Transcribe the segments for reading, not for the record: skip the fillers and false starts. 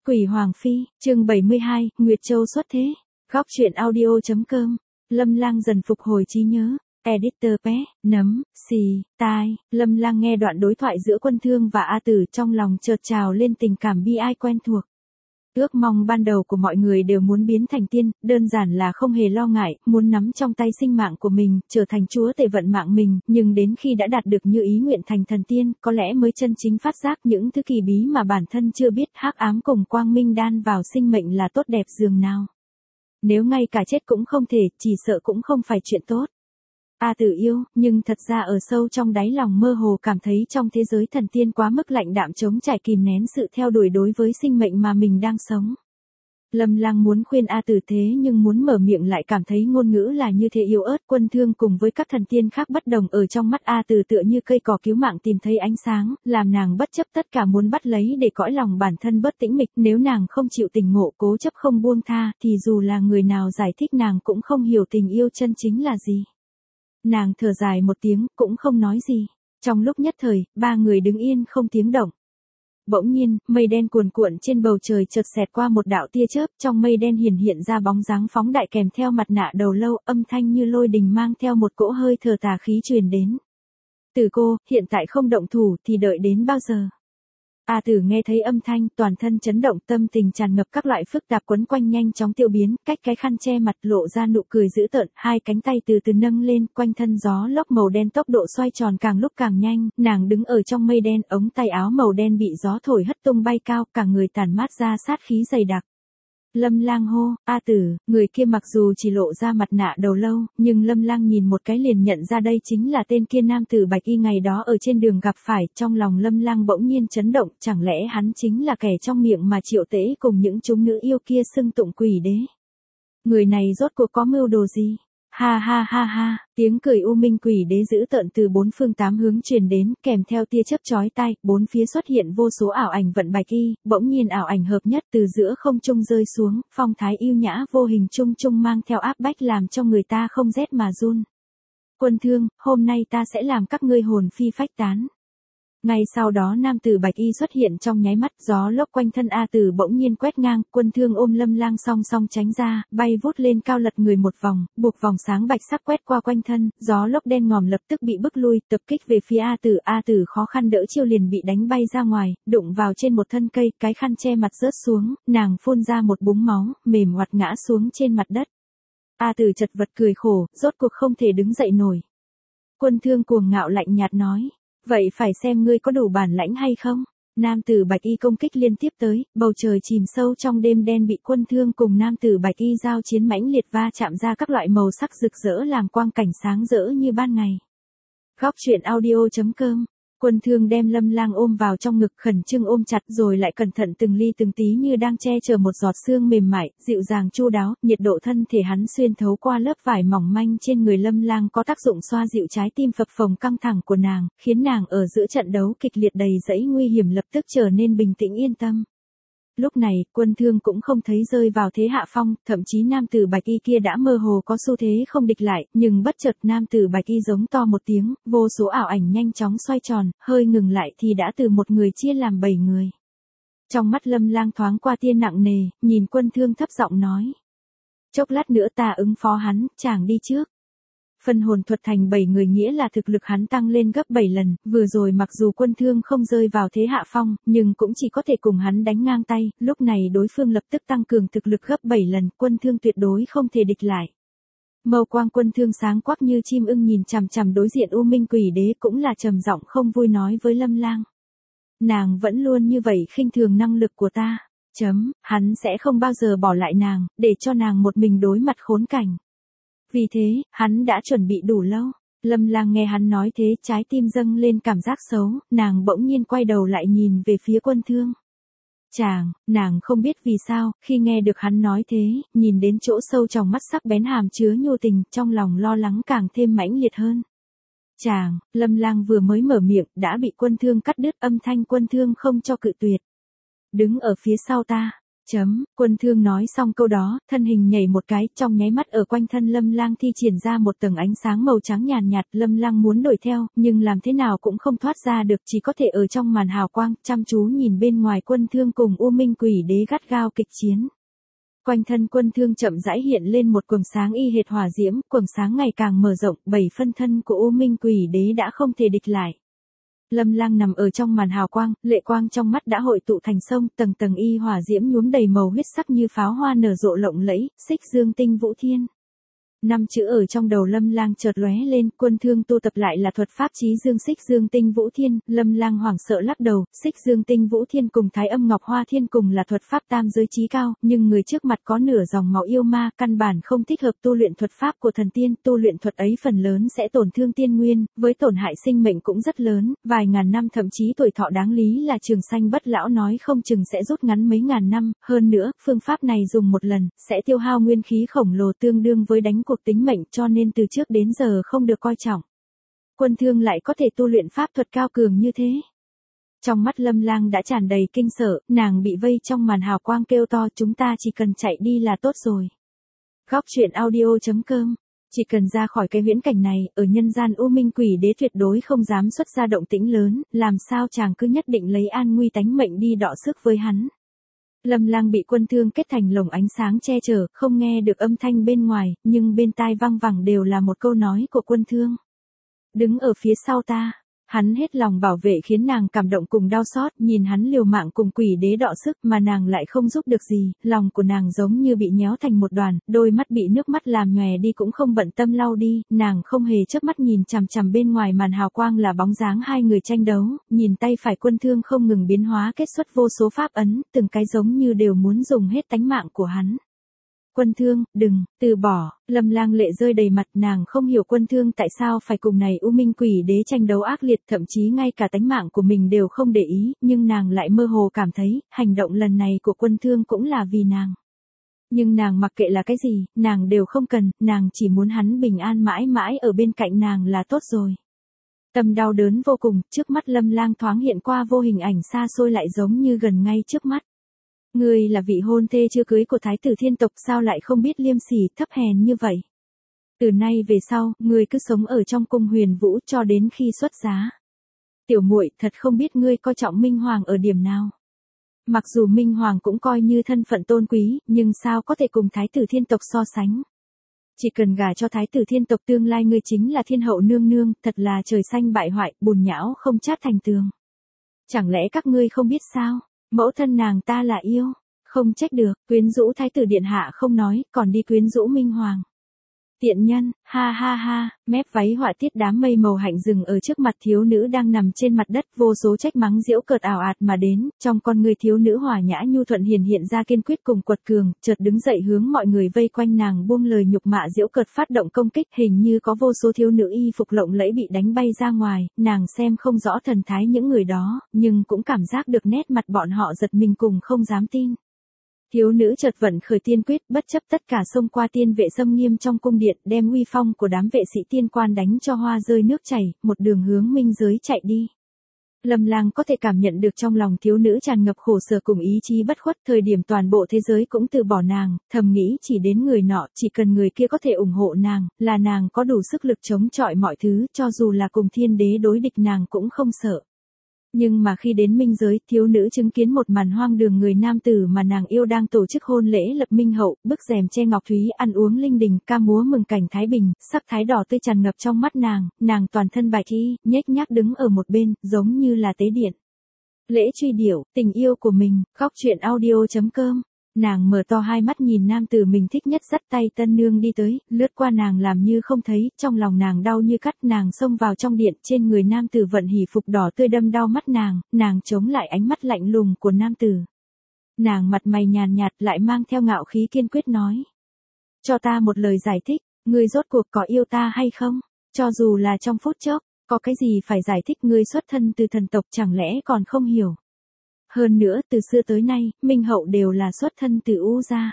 Quỷ Hoàng Phi, chương 72, Nguyệt Châu xuất thế. Góc truyện audio.com. Lâm Lang dần phục hồi trí nhớ. Editor P, nấm, xì, tai. Lâm Lang nghe đoạn đối thoại giữa Quân Thương và A Tử, trong lòng chợt trào lên tình cảm bi ai quen thuộc. Ước mong ban đầu của mọi người đều muốn biến thành tiên, đơn giản là không hề lo ngại, muốn nắm trong tay sinh mạng của mình, trở thành chúa tể vận mạng mình, nhưng đến khi đã đạt được như ý nguyện thành thần tiên, có lẽ mới chân chính phát giác những thứ kỳ bí mà bản thân chưa biết, hắc ám cùng quang minh đan vào sinh mệnh là tốt đẹp dường nào. Nếu ngay cả chết cũng không thể, chỉ sợ cũng không phải chuyện tốt. A Tử yêu, nhưng thật ra ở sâu trong đáy lòng mơ hồ cảm thấy trong thế giới thần tiên quá mức lạnh đạm, chống trải kìm nén sự theo đuổi đối với sinh mệnh mà mình đang sống. Lâm Lang muốn khuyên A Tử thế nhưng muốn mở miệng lại cảm thấy ngôn ngữ là như thế yếu ớt. Quân Thương cùng với các thần tiên khác bất đồng, ở trong mắt A Tử tựa như cây cỏ cứu mạng tìm thấy ánh sáng, làm nàng bất chấp tất cả muốn bắt lấy để cõi lòng bản thân bớt tĩnh mịch. Nếu nàng không chịu tỉnh ngộ, cố chấp không buông tha, thì dù là người nào giải thích nàng cũng không hiểu tình yêu chân chính là gì. Nàng thở dài một tiếng, cũng không nói gì. Trong lúc nhất thời, ba người đứng yên không tiếng động. Bỗng nhiên, mây đen cuồn cuộn trên bầu trời chợt xẹt qua một đạo tia chớp, trong mây đen hiện ra bóng dáng phóng đại kèm theo mặt nạ đầu lâu, âm thanh như lôi đình mang theo một cỗ hơi thở tà khí truyền đến. Tử cô, hiện tại không động thủ thì đợi đến bao giờ? A Tử nghe thấy âm thanh, toàn thân chấn động, tâm tình tràn ngập các loại phức tạp quấn quanh nhanh chóng tiêu biến, cách cái khăn che mặt lộ ra nụ cười dữ tợn, hai cánh tay từ từ nâng lên, quanh thân gió lốc màu đen tốc độ xoay tròn càng lúc càng nhanh, nàng đứng ở trong mây đen, ống tay áo màu đen bị gió thổi hất tung bay cao, cả người tản mát ra sát khí dày đặc. Lâm Lang hô, A Tử, người kia mặc dù chỉ lộ ra mặt nạ đầu lâu, nhưng Lâm Lang nhìn một cái liền nhận ra đây chính là tên kia nam tử bạch y ngày đó ở trên đường gặp phải. Trong lòng Lâm Lang bỗng nhiên chấn động, chẳng lẽ hắn chính là kẻ trong miệng mà Triệu Tễ cùng những chúng nữ yêu kia xưng tụng quỷ đế? Người này rốt cuộc có mưu đồ gì? Ha ha ha ha, tiếng cười u minh quỷ đế dữ tợn từ bốn phương tám hướng truyền đến, kèm theo tia chớp chói tai, bốn phía xuất hiện vô số ảo ảnh vận bạch y, bỗng nhiên ảo ảnh hợp nhất từ giữa không trung rơi xuống, phong thái yêu nhã vô hình trung trung mang theo áp bách làm cho người ta không rét mà run. Quân Thương, hôm nay ta sẽ làm các ngươi hồn phi phách tán. Ngay sau đó nam tử bạch y xuất hiện trong nháy mắt, gió lốc quanh thân A Tử bỗng nhiên quét ngang, Quân Thương ôm Lâm Lang song song tránh ra, bay vút lên cao lật người một vòng, buộc vòng sáng bạch sắc quét qua quanh thân, gió lốc đen ngòm lập tức bị bức lui, tập kích về phía A Tử khó khăn đỡ chiêu liền bị đánh bay ra ngoài, đụng vào trên một thân cây, cái khăn che mặt rớt xuống, nàng phun ra một búng máu, mềm oặt ngã xuống trên mặt đất. A Tử chật vật cười khổ, rốt cuộc không thể đứng dậy nổi. Quân Thương cuồng ngạo lạnh nhạt nói. Vậy phải xem ngươi có đủ bản lãnh hay không? Nam tử bạch y công kích liên tiếp tới, bầu trời chìm sâu trong đêm đen bị Quân Thương cùng nam tử bạch y giao chiến mãnh liệt va chạm ra các loại màu sắc rực rỡ làm quang cảnh sáng rỡ như ban ngày. Góc truyện audio.com. Quân Thương đem Lâm Lang ôm vào trong ngực, khẩn trương ôm chặt rồi lại cẩn thận từng ly từng tí như đang che chở một giọt sương mềm mại, dịu dàng chu đáo, nhiệt độ thân thể hắn xuyên thấu qua lớp vải mỏng manh trên người Lâm Lang có tác dụng xoa dịu trái tim phập phồng căng thẳng của nàng, khiến nàng ở giữa trận đấu kịch liệt đầy dẫy nguy hiểm lập tức trở nên bình tĩnh yên tâm. Lúc này, Quân Thương cũng không thấy rơi vào thế hạ phong, thậm chí nam tử bạch y kia đã mơ hồ có xu thế không địch lại, nhưng bất chợt nam tử bạch y giống to một tiếng, vô số ảo ảnh nhanh chóng xoay tròn, hơi ngừng lại thì đã từ một người chia làm 7 người. Trong mắt Lâm Lang thoáng qua tia nặng nề, nhìn Quân Thương thấp giọng nói. Chốc lát nữa ta ứng phó hắn, chàng đi trước. Phân hồn thuật thành 7 người nghĩa là thực lực hắn tăng lên gấp 7 lần, vừa rồi mặc dù Quân Thương không rơi vào thế hạ phong, nhưng cũng chỉ có thể cùng hắn đánh ngang tay, lúc này đối phương lập tức tăng cường thực lực gấp 7 lần, Quân Thương tuyệt đối không thể địch lại. Mâu quang Quân Thương sáng quắc như chim ưng nhìn chằm chằm đối diện u minh quỷ đế, cũng là trầm giọng không vui nói với Lâm Lang. Nàng vẫn luôn như vậy khinh thường năng lực của ta. Hắn sẽ không bao giờ bỏ lại nàng, để cho nàng một mình đối mặt khốn cảnh. Vì thế, hắn đã chuẩn bị đủ lâu. Lâm Lang nghe hắn nói thế, trái tim dâng lên cảm giác xấu, nàng bỗng nhiên quay đầu lại nhìn về phía Quân Thương. Nàng không biết vì sao, khi nghe được hắn nói thế, nhìn đến chỗ sâu trong mắt sắc bén hàm chứa nhu tình, trong lòng lo lắng càng thêm mãnh liệt hơn. Lâm Lang vừa mới mở miệng, đã bị Quân Thương cắt đứt, âm thanh Quân Thương không cho cự tuyệt. Đứng ở phía sau ta. Quân Thương nói xong câu đó, thân hình nhảy một cái, trong nháy mắt ở quanh thân Lâm Lang thi triển ra một tầng ánh sáng màu trắng nhàn nhạt, Lâm Lang muốn đuổi theo, nhưng làm thế nào cũng không thoát ra được, chỉ có thể ở trong màn hào quang, chăm chú nhìn bên ngoài Quân Thương cùng U Minh Quỷ Đế gắt gao kịch chiến. Quanh thân Quân Thương chậm rãi hiện lên một quầng sáng y hệt hỏa diễm, quầng sáng ngày càng mở rộng, 7 phân thân của U Minh Quỷ Đế đã không thể địch lại. Lâm Lang nằm ở trong màn hào quang, lệ quang trong mắt đã hội tụ thành sông, tầng tầng y hỏa diễm nhuốm đầy màu huyết sắc như pháo hoa nở rộ lộng lẫy, Xích Dương Tinh Vũ Thiên. 5 chữ ở trong đầu Lâm Lang chợt lóe lên, Quân Thương tu tập lại là thuật pháp Chí Dương Xích Dương Tinh Vũ Thiên, Lâm Lang hoảng sợ lắc đầu, Xích Dương Tinh Vũ Thiên cùng Thái Âm Ngọc Hoa Thiên cùng là thuật pháp tam giới chí cao, nhưng người trước mặt có nửa dòng máu yêu ma, căn bản không thích hợp tu luyện thuật pháp của thần tiên, tu luyện thuật ấy phần lớn sẽ tổn thương tiên nguyên, với tổn hại sinh mệnh cũng rất lớn, vài ngàn năm thậm chí tuổi thọ đáng lý là trường sanh bất lão nói không chừng sẽ rút ngắn mấy ngàn năm, hơn nữa, phương pháp này dùng một lần sẽ tiêu hao nguyên khí khổng lồ tương đương với đánh cuộc tính mệnh, cho nên từ trước đến giờ không được coi trọng. Quân Thương lại có thể tu luyện pháp thuật cao cường như thế. Trong mắt Lâm Lang đã tràn đầy kinh sợ, nàng bị vây trong màn hào quang kêu to, chúng ta chỉ cần chạy đi là tốt rồi. Góc truyện audio.com. Chỉ cần ra khỏi cái viễn cảnh này, ở nhân gian U Minh Quỷ Đế tuyệt đối không dám xuất ra động tĩnh lớn, làm sao chàng cứ nhất định lấy an nguy tánh mệnh đi đọ sức với hắn. Lâm Lang bị Quân Thương kết thành lồng ánh sáng che chở, không nghe được âm thanh bên ngoài, nhưng bên tai vang vẳng đều là một câu nói của Quân Thương. Đứng ở phía sau ta. Hắn hết lòng bảo vệ khiến nàng cảm động cùng đau xót, nhìn hắn liều mạng cùng Quỷ Đế đọ sức mà nàng lại không giúp được gì, lòng của nàng giống như bị nhéo thành một đoàn, đôi mắt bị nước mắt làm nhòe đi cũng không bận tâm lau đi, nàng không hề chớp mắt nhìn chằm chằm bên ngoài màn hào quang là bóng dáng hai người tranh đấu, nhìn tay phải Quân Thương không ngừng biến hóa kết xuất vô số pháp ấn, từng cái giống như đều muốn dùng hết tánh mạng của hắn. Quân Thương, đừng, từ bỏ, Lâm Lang lệ rơi đầy mặt, nàng không hiểu Quân Thương tại sao phải cùng này U Minh Quỷ Đế tranh đấu ác liệt, thậm chí ngay cả tánh mạng của mình đều không để ý, nhưng nàng lại mơ hồ cảm thấy, hành động lần này của Quân Thương cũng là vì nàng. Nhưng nàng mặc kệ là cái gì, nàng đều không cần, nàng chỉ muốn hắn bình an mãi mãi ở bên cạnh nàng là tốt rồi. Tâm đau đớn vô cùng, trước mắt Lâm Lang thoáng hiện qua vô hình ảnh xa xôi lại giống như gần ngay trước mắt. Ngươi là vị hôn thê chưa cưới của Thái tử Thiên tộc, sao lại không biết liêm sỉ thấp hèn như vậy? Từ nay về sau, ngươi cứ sống ở trong cung Huyền Vũ cho đến khi xuất giá. Tiểu muội, thật không biết ngươi coi trọng Minh Hoàng ở điểm nào. Mặc dù Minh Hoàng cũng coi như thân phận tôn quý, nhưng sao có thể cùng Thái tử Thiên tộc so sánh? Chỉ cần gả cho Thái tử Thiên tộc tương lai ngươi chính là Thiên hậu nương nương, thật là trời xanh bại hoại, bùn nhão không chát thành tường. Chẳng lẽ các ngươi không biết sao? Mẫu thân nàng ta là yêu, không trách được, quyến rũ Thái tử điện hạ không nói, còn đi quyến rũ Minh Hoàng. Tiện nhân, ha ha ha, mép váy họa tiết đám mây màu hạnh dừng ở trước mặt thiếu nữ đang nằm trên mặt đất, vô số trách mắng giễu cợt ảo ạt mà đến, trong con người thiếu nữ hòa nhã nhu thuận hiện ra kiên quyết cùng quật cường, chợt đứng dậy hướng mọi người vây quanh nàng buông lời nhục mạ giễu cợt phát động công kích, hình như có vô số thiếu nữ y phục lộng lẫy bị đánh bay ra ngoài, nàng xem không rõ thần thái những người đó, nhưng cũng cảm giác được nét mặt bọn họ giật mình cùng không dám tin. Thiếu nữ chợt vận khởi tiên quyết, bất chấp tất cả xông qua tiên vệ xâm nghiêm trong cung điện, đem uy phong của đám vệ sĩ tiên quan đánh cho hoa rơi nước chảy, một đường hướng minh giới chạy đi. Lâm Lang có thể cảm nhận được trong lòng thiếu nữ tràn ngập khổ sở cùng ý chí bất khuất, thời điểm toàn bộ thế giới cũng từ bỏ nàng, thầm nghĩ chỉ đến người nọ, chỉ cần người kia có thể ủng hộ nàng, là nàng có đủ sức lực chống chọi mọi thứ, cho dù là cùng thiên đế đối địch nàng cũng không sợ. Nhưng mà khi đến minh giới, thiếu nữ chứng kiến một màn hoang đường, người nam tử mà nàng yêu đang tổ chức hôn lễ lập minh hậu, bức rèm che ngọc thúy, ăn uống linh đình, ca múa mừng cảnh thái bình, sắc thái đỏ tươi tràn ngập trong mắt nàng toàn thân bạch y, nhếch nhác đứng ở một bên, giống như là tế điện. Lễ truy điệu, tình yêu của mình, góc truyện audio.com. Nàng mở to hai mắt nhìn nam tử mình thích nhất dắt tay tân nương đi tới, lướt qua nàng làm như không thấy, trong lòng nàng đau như cắt, nàng xông vào trong điện, trên người nam tử vận hỷ phục đỏ tươi đâm đau mắt nàng chống lại ánh mắt lạnh lùng của nam tử. Nàng mặt mày nhàn nhạt lại mang theo ngạo khí kiên quyết nói. Cho ta một lời giải thích, ngươi rốt cuộc có yêu ta hay không? Cho dù là trong phút chốc, có cái gì phải giải thích, ngươi xuất thân từ thần tộc chẳng lẽ còn không hiểu? Hơn nữa từ xưa tới nay, Minh hậu đều là xuất thân từ U gia.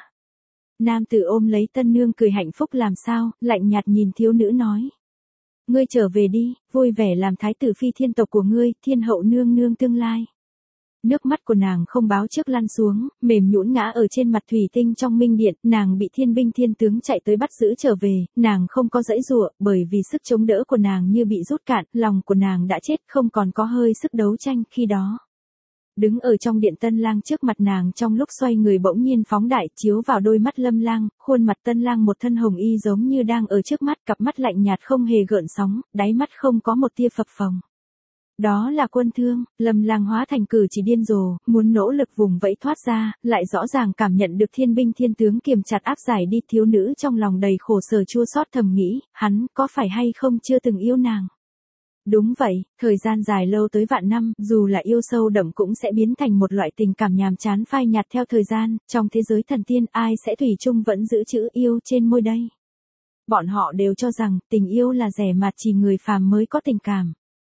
Nam tử ôm lấy tân nương cười hạnh phúc làm sao, lạnh nhạt nhìn thiếu nữ nói. Ngươi trở về đi, vui vẻ làm thái tử phi thiên tộc của ngươi, thiên hậu nương nương tương lai. Nước mắt của nàng không báo trước lăn xuống, mềm nhũn ngã ở trên mặt thủy tinh trong minh điện, nàng bị thiên binh thiên tướng chạy tới bắt giữ trở về, nàng không có giãy giụa, bởi vì sức chống đỡ của nàng như bị rút cạn, lòng của nàng đã chết, không còn có hơi sức đấu tranh khi đó. Đứng ở trong điện Tân Lang trước mặt nàng trong lúc xoay người bỗng nhiên phóng đại chiếu vào đôi mắt Lâm Lang, khuôn mặt Tân Lang một thân hồng y giống như đang ở trước mắt, cặp mắt lạnh nhạt không hề gợn sóng, đáy mắt không có một tia phập phồng. Đó là Quân Thương. Lâm Lang hóa thành cử chỉ điên rồ, muốn nỗ lực vùng vẫy thoát ra, lại rõ ràng cảm nhận được thiên binh thiên tướng kiềm chặt áp giải đi, thiếu nữ trong lòng đầy khổ sở chua xót thầm nghĩ, hắn có phải hay không chưa từng yêu nàng. Đúng vậy, thời gian dài lâu tới vạn năm, dù là yêu sâu đậm cũng sẽ biến thành một loại tình cảm nhàm chán phai nhạt theo thời gian, trong thế giới thần tiên ai sẽ thủy chung vẫn giữ chữ yêu trên môi đây. Bọn họ đều cho rằng, tình yêu là rẻ mạt, chỉ người phàm mới có tình cảm.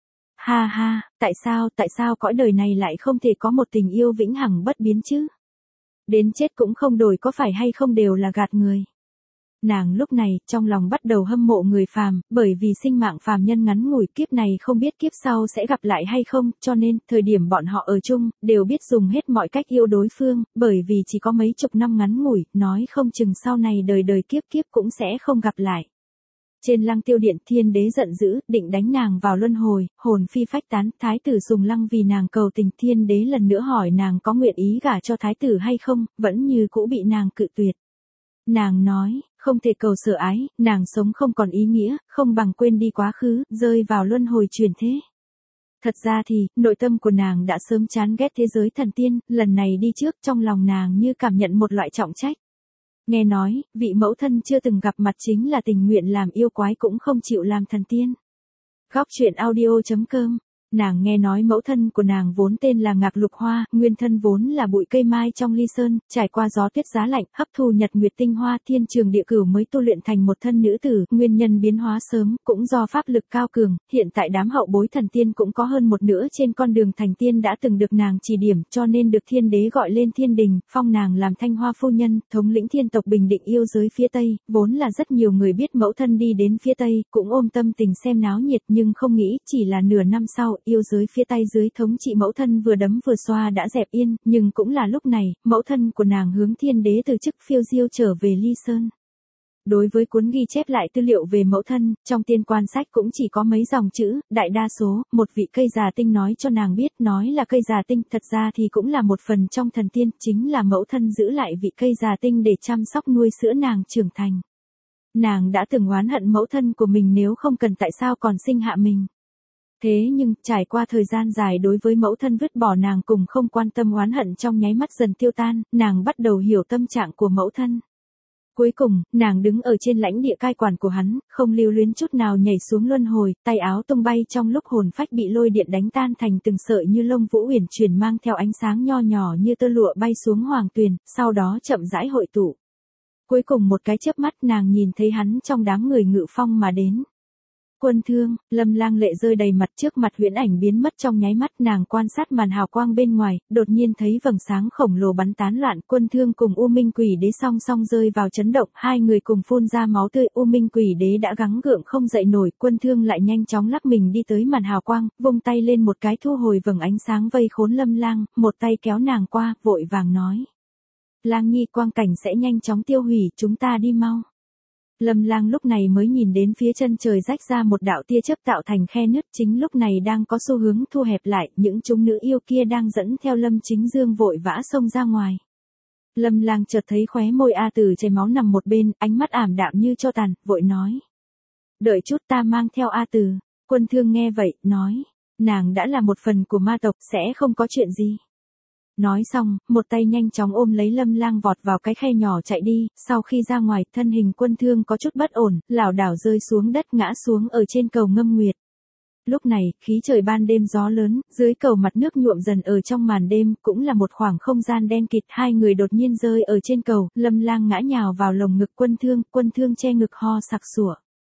Ha ha, tại sao cõi đời này lại không thể có một tình yêu vĩnh hằng bất biến chứ? Đến chết cũng không đổi, có phải hay không đều là gạt người. Nàng lúc này, trong lòng bắt đầu hâm mộ người phàm, bởi vì sinh mạng phàm nhân ngắn ngủi, kiếp này không biết kiếp sau sẽ gặp lại hay không, cho nên, thời điểm bọn họ ở chung, đều biết dùng hết mọi cách yêu đối phương, bởi vì chỉ có mấy chục năm ngắn ngủi, nói không chừng sau này đời đời kiếp kiếp cũng sẽ không gặp lại. Trên Lăng Tiêu Điện, thiên đế giận dữ, định đánh nàng vào luân hồi, hồn phi phách tán, thái tử Sùng Lăng vì nàng cầu tình, thiên đế lần nữa hỏi nàng có nguyện ý gả cho thái tử hay không, vẫn như cũ bị nàng cự tuyệt. Nàng nói, không thể cầu sở ái, nàng sống không còn ý nghĩa, không bằng quên đi quá khứ, rơi vào luân hồi chuyển thế. Thật ra thì, nội tâm của nàng đã sớm chán ghét thế giới thần tiên, lần này đi trước trong lòng nàng như cảm nhận một loại trọng trách. Nghe nói, vị mẫu thân chưa từng gặp mặt chính là tình nguyện làm yêu quái cũng không chịu làm thần tiên. Góc truyện audio.com. Nàng nghe nói mẫu thân của nàng vốn tên là Ngạc Lục Hoa, nguyên thân vốn là bụi cây mai trong ly sơn, trải qua gió tuyết giá lạnh, hấp thu nhật nguyệt tinh hoa, thiên trường địa cửu mới tu luyện thành một thân nữ tử, nguyên nhân biến hóa sớm, cũng do pháp lực cao cường, hiện tại đám hậu bối thần tiên cũng có hơn một nửa trên con đường thành tiên đã từng được nàng chỉ điểm, cho nên được thiên đế gọi lên thiên đình, phong nàng làm Thanh Hoa phu nhân, thống lĩnh thiên tộc bình định yêu giới phía Tây, vốn là rất nhiều người biết mẫu thân đi đến phía Tây, cũng ôm tâm tình xem náo nhiệt nhưng không nghĩ, chỉ là nửa năm sau, yêu giới phía Tây dưới thống trị mẫu thân vừa đấm vừa xoa đã dẹp yên, nhưng cũng là lúc này, mẫu thân của nàng hướng thiên đế từ chức phiêu diêu trở về ly sơn. Đối với cuốn ghi chép lại tư liệu về mẫu thân, trong tiên quan sách cũng chỉ có mấy dòng chữ, đại đa số, một vị cây già tinh nói cho nàng biết, nói là cây già tinh, thật ra thì cũng là một phần trong thần tiên, chính là mẫu thân giữ lại vị cây già tinh để chăm sóc nuôi sữa nàng trưởng thành. Nàng đã từng oán hận mẫu thân của mình nếu không cần tại sao còn sinh hạ mình. Thế nhưng, trải qua thời gian dài đối với mẫu thân vứt bỏ nàng cùng không quan tâm oán hận trong nháy mắt dần tiêu tan, nàng bắt đầu hiểu tâm trạng của mẫu thân. Cuối cùng, nàng đứng ở trên lãnh địa cai quản của hắn, không lưu luyến chút nào nhảy xuống luân hồi, tay áo tung bay trong lúc hồn phách bị lôi điện đánh tan thành từng sợi như lông vũ uyển chuyển mang theo ánh sáng nho nhỏ như tơ lụa bay xuống hoàng tuyền, sau đó chậm rãi hội tụ. Cuối cùng một cái chớp mắt nàng nhìn thấy hắn trong đám người ngự phong mà đến. Quân Thương. Lâm Lang lệ rơi đầy mặt, trước mặt huyễn ảnh biến mất trong nháy mắt, nàng quan sát màn hào quang bên ngoài, đột nhiên thấy vầng sáng khổng lồ bắn tán loạn, Quân Thương cùng U Minh Quỷ Đế song song rơi vào chấn động, hai người cùng phun ra máu tươi, U Minh Quỷ Đế đã gắng gượng không dậy nổi, Quân Thương lại nhanh chóng lắc mình đi tới màn hào quang, vung tay lên một cái thu hồi vầng ánh sáng vây khốn Lâm Lang, một tay kéo nàng qua, vội vàng nói: "Lang nhi, quang cảnh sẽ nhanh chóng tiêu hủy, chúng ta đi mau." Lâm Lang lúc này mới nhìn đến phía chân trời rách ra một đạo tia chớp tạo thành khe nứt, chính lúc này đang có xu hướng thu hẹp lại, những chúng nữ yêu kia đang dẫn theo Lâm Chính Dương vội vã xông ra ngoài. Lâm Lang chợt thấy khóe môi A Tử chảy máu nằm một bên, ánh mắt ảm đạm như tro tàn, vội nói: "Đợi chút, ta mang theo A Tử." Quân Thương nghe vậy, nói: "Nàng đã là một phần của ma tộc, sẽ không có chuyện gì." Nói xong, một tay nhanh chóng ôm lấy Lâm Lang vọt vào cái khe nhỏ chạy đi, sau khi ra ngoài, thân hình Quân Thương có chút bất ổn, lảo đảo rơi xuống đất ngã xuống ở trên cầu Ngâm Nguyệt. Lúc này, khí trời ban đêm gió lớn, dưới cầu mặt nước nhuộm dần ở trong màn đêm, cũng là một khoảng không gian đen kịt, hai người đột nhiên rơi ở trên cầu, Lâm Lang ngã nhào vào lồng ngực Quân Thương che ngực ho sặc sủa.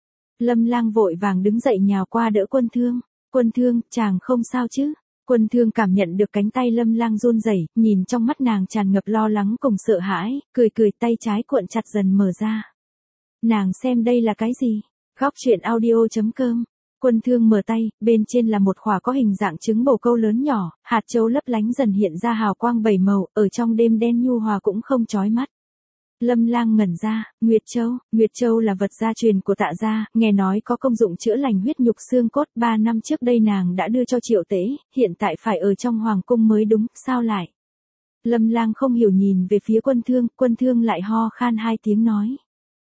Lâm Lang vội vàng đứng dậy nhào qua đỡ Quân Thương, chàng không sao chứ? Quân Thương cảm nhận được cánh tay Lâm Lang run rẩy, nhìn trong mắt nàng tràn ngập lo lắng cùng sợ hãi, cười cười, tay trái cuộn chặt dần mở ra. Nàng xem đây là cái gì? Góc truyện audio.com Quân Thương mở tay, bên trên là một quả có hình dạng trứng bồ câu lớn nhỏ, hạt châu lấp lánh dần hiện ra hào quang bảy màu, ở trong đêm đen nhu hòa cũng không chói mắt. Lâm Lang ngẩn ra, Nguyệt Châu là vật gia truyền của Tạ gia, nghe nói có công dụng chữa lành huyết nhục xương cốt, 3 năm trước đây nàng đã đưa cho Triệu Tế, hiện tại phải ở trong hoàng cung mới đúng, sao lại? Lâm Lang không hiểu nhìn về phía Quân Thương lại ho khan 2 tiếng nói.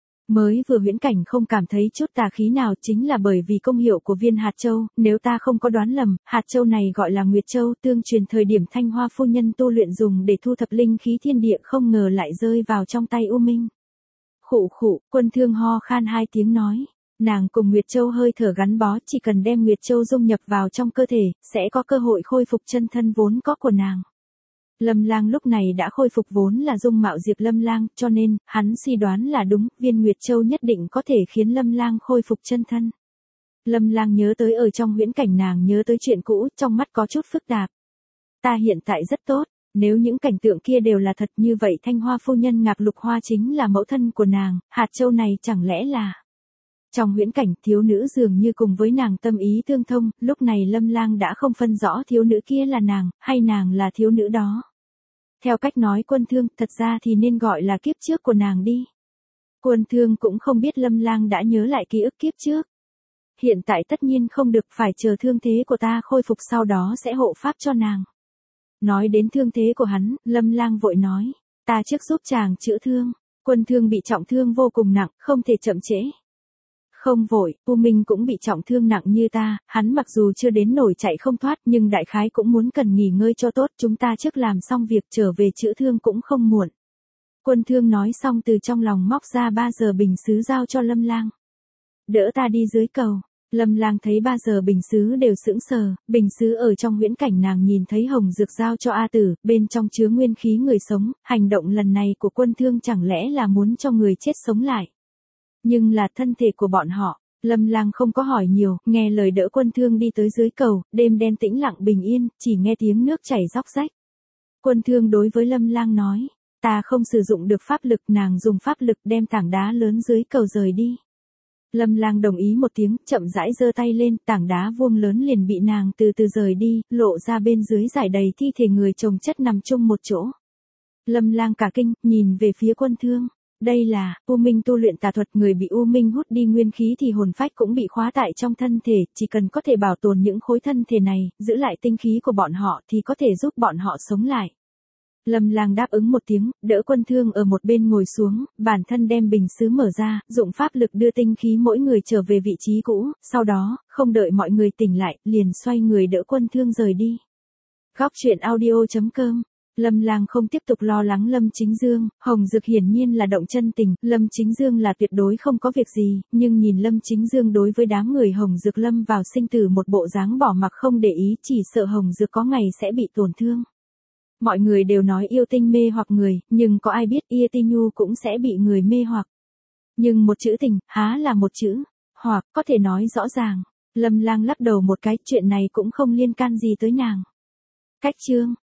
Mới vừa huyễn cảnh không cảm thấy chút tà khí nào chính là bởi vì công hiệu của viên hạt châu, nếu ta không có đoán lầm, hạt châu này gọi là Nguyệt Châu, tương truyền thời điểm Thanh Hoa phu nhân tu luyện dùng để thu thập linh khí thiên địa, không ngờ lại rơi vào trong tay U Minh. Khụ khụ, Quân Thương ho khan 2 tiếng nói. Nàng cùng Nguyệt Châu hơi thở gắn bó, chỉ cần đem Nguyệt Châu dung nhập vào trong cơ thể, sẽ có cơ hội khôi phục chân thân vốn có của nàng. Lâm Lang lúc này đã khôi phục vốn là dung mạo Diệp Lâm Lang, cho nên, hắn suy đoán là đúng, viên Nguyệt Châu nhất định có thể khiến Lâm Lang khôi phục chân thân. Lâm Lang nhớ tới ở trong huyễn cảnh nàng nhớ tới chuyện cũ, trong mắt có chút phức tạp. Ta hiện tại rất tốt, nếu những cảnh tượng kia đều là thật như vậy Thanh Hoa phu nhân Ngạc Lục Hoa chính là mẫu thân của nàng, hạt châu này chẳng lẽ là... Trong huyễn cảnh thiếu nữ dường như cùng với nàng tâm ý tương thông, lúc này Lâm Lang đã không phân rõ thiếu nữ kia là nàng, hay nàng là thiếu nữ đó. Theo cách nói Quân Thương, thật ra thì nên gọi là kiếp trước của nàng đi. Quân Thương cũng không biết Lâm Lang đã nhớ lại ký ức kiếp trước. Hiện tại tất nhiên không được, phải chờ thương thế của ta khôi phục sau đó sẽ hộ pháp cho nàng. Nói đến thương thế của hắn, Lâm Lang vội nói, ta trước giúp chàng chữa thương. Quân Thương bị trọng thương vô cùng nặng, không thể chậm trễ. Không vội, U Minh cũng bị trọng thương nặng như ta, hắn mặc dù chưa đến nổi chạy không thoát nhưng đại khái cũng muốn cần nghỉ ngơi cho tốt, chúng ta trước làm xong việc trở về chữa thương cũng không muộn. Quân Thương nói xong từ trong lòng móc ra 3 giờ bình sứ giao cho Lâm Lang. Đỡ ta đi dưới cầu. Lâm Lang thấy 3 giờ bình sứ đều sững sờ, bình sứ ở trong huyễn cảnh nàng nhìn thấy hồng dược giao cho A Tử, bên trong chứa nguyên khí người sống, hành động lần này của Quân Thương chẳng lẽ là muốn cho người chết sống lại. Nhưng là thân thể của bọn họ, Lâm Lang không có hỏi nhiều, nghe lời đỡ Quân Thương đi tới dưới cầu, đêm đen tĩnh lặng bình yên, chỉ nghe tiếng nước chảy róc rách. Quân Thương đối với Lâm Lang nói, ta không sử dụng được pháp lực, nàng dùng pháp lực đem tảng đá lớn dưới cầu rời đi. Lâm Lang đồng ý một tiếng, chậm rãi giơ tay lên, tảng đá vuông lớn liền bị nàng từ từ rời đi, lộ ra bên dưới giải đầy thi thể người chồng chất nằm chung một chỗ. Lâm Lang cả kinh, nhìn về phía Quân Thương. Đây là, U Minh tu luyện tà thuật, người bị U Minh hút đi nguyên khí thì hồn phách cũng bị khóa tại trong thân thể, chỉ cần có thể bảo tồn những khối thân thể này, giữ lại tinh khí của bọn họ thì có thể giúp bọn họ sống lại. Lâm Lang đáp ứng một tiếng, đỡ Quân Thương ở một bên ngồi xuống, bản thân đem bình sứ mở ra, dụng pháp lực đưa tinh khí mỗi người trở về vị trí cũ, sau đó, không đợi mọi người tỉnh lại, liền xoay người đỡ Quân Thương rời đi. Góc truyện audio.com. Lâm Lang không tiếp tục lo lắng Lâm Chính Dương, Hồng Dược hiển nhiên là động chân tình, Lâm Chính Dương là tuyệt đối không có việc gì, nhưng nhìn Lâm Chính Dương đối với đám người Hồng Dược lâm vào sinh tử một bộ dáng bỏ mặc không để ý, chỉ sợ Hồng Dược có ngày sẽ bị tổn thương. Mọi người đều nói yêu tinh mê hoặc người, nhưng có ai biết Ia Ti Nhu cũng sẽ bị người mê hoặc. Nhưng một chữ tình, há là một chữ, hoặc, có thể nói rõ ràng. Lâm Lang lắc đầu một cái, chuyện này cũng không liên can gì tới nàng. Cách chương.